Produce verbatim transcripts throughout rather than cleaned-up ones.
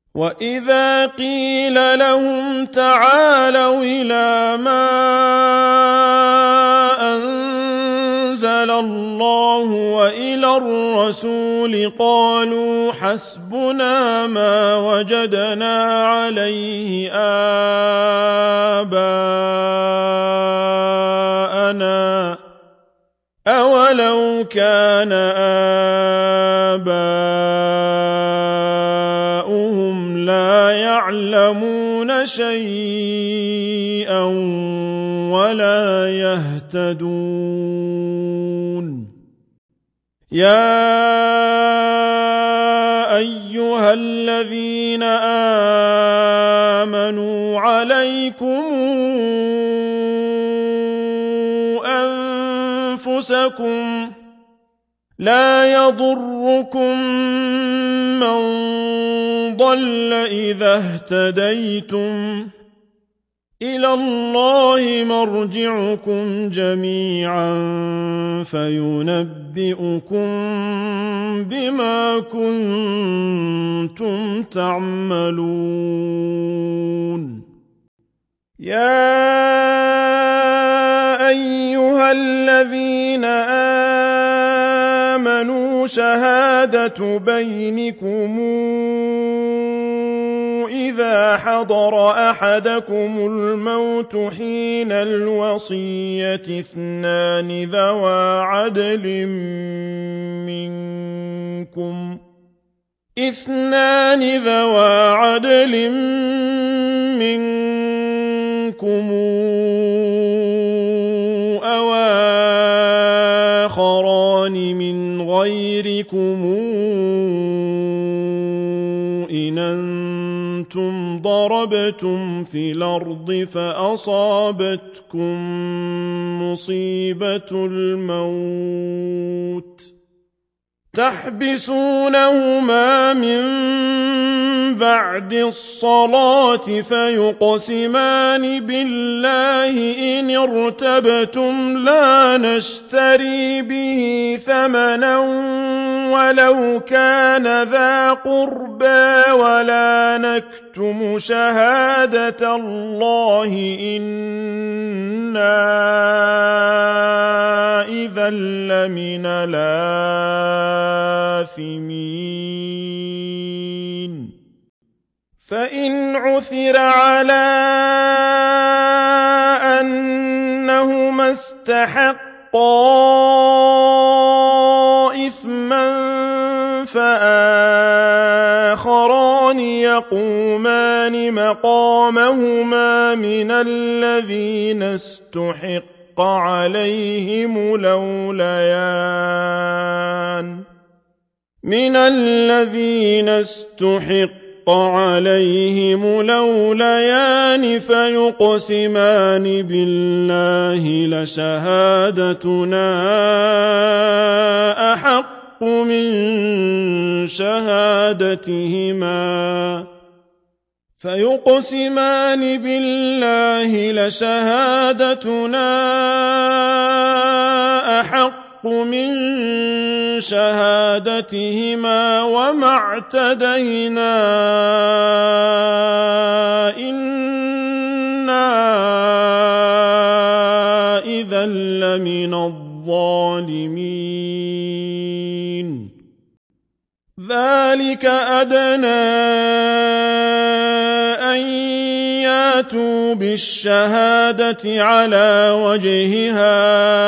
وَإِذَا قِيلَ لَهُمْ تَعَالَوْا إِلَىٰ مَا أَنزَلَ اللَّهُ وَإِلَى الرَّسُولِ قَالُوا حَسْبُنَا مَا وَجَدْنَا عَلَيْهِ آبَاءَنَا ۚ أَوَلَوْ كَانَ آبَاؤُهُمْ لَا يَعْلَمُونَ شَيْئًا وَلَا يَهْتَدُونَ يَا أَيُّهَا الَّذِينَ آمَنُوا عَلَيْكُمْ أَنفُسَكُمْ لَا يَضُرُّكُم مَّن ضَلَّ إِذَا اهْتَدَيْتُمْ ۚ إِلَى اللَّهِ مَرْجِعُكُمْ جَمِيعًا فَيُنَبِّئُكُم بِمَا كُنتُمْ تَعْمَلُونَ يَا أَيُّهَا الَّذِينَ آمَنُوا شَهَادَةُ بَيْنِكُمْ إِذَا حَضَرَ أَحَدَكُمُ الْمَوْتُ حِينَ الْوَصِيَّةِ اثْنَانِ ذَوَا عَدْلٍ مِّنكُمْ اثْنَانِ ذَوَا عَدْلٍ مِّنكُمْ أَوْ آخَرَانِ مِنْ غَيْرِكُمْ إِنْ أَنتُمْ ضَرَبْتُمْ فِي الْأَرْضِ فَأَصَابَتْكُم مُّصِيبَةُ الْمَوْتِ تَحْبِسُونَهُمَا مِن بَعْدِ الصَّلَاةِ فَيُقْسِمَانِ بِاللَّهِ إِنِ ارْتَبْتُمْ لَا نَشْتَرِي بِهِ ثَمَنًا وَلَوْ كَانَ ذَا قُرْبَىٰ وَلَا نَكْتُمُ شَهَادَةَ اللَّهِ إِنَّا إِذًا لَّمِنَ الْآثِمِينَ فَإِنْ عُثِرَ عَلَىٰ أَنَّهُمَا اسْتَحَقَّا إِثْمًا فَآخَرَانِ يَقُومَانِ مَقَامَهُمَا مِنَ الَّذِينَ اسْتُحِقَّ عَلَيْهِمُ الْأَوْلَيَانِ مِنَ الَّذِينَ اسْتُحِقَّ عليهم الأوليان فيقسمان بالله لشهادتنا أحق من شهادتهما فيقسمان بالله لشهادتنا أحق من شهادتهما وما اعتدينا إنا إذا لمن الظالمين ذلك أدنى أن ياتوا بالشهادة على وجهها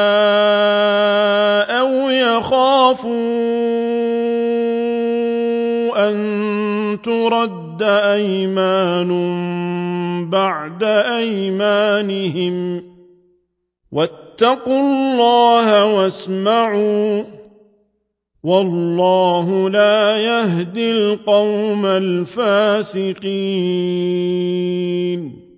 أو يخافوا أن ترد أيمان بعد أيمانهم واتقوا الله واسمعوا والله لا يهدي القوم الفاسقين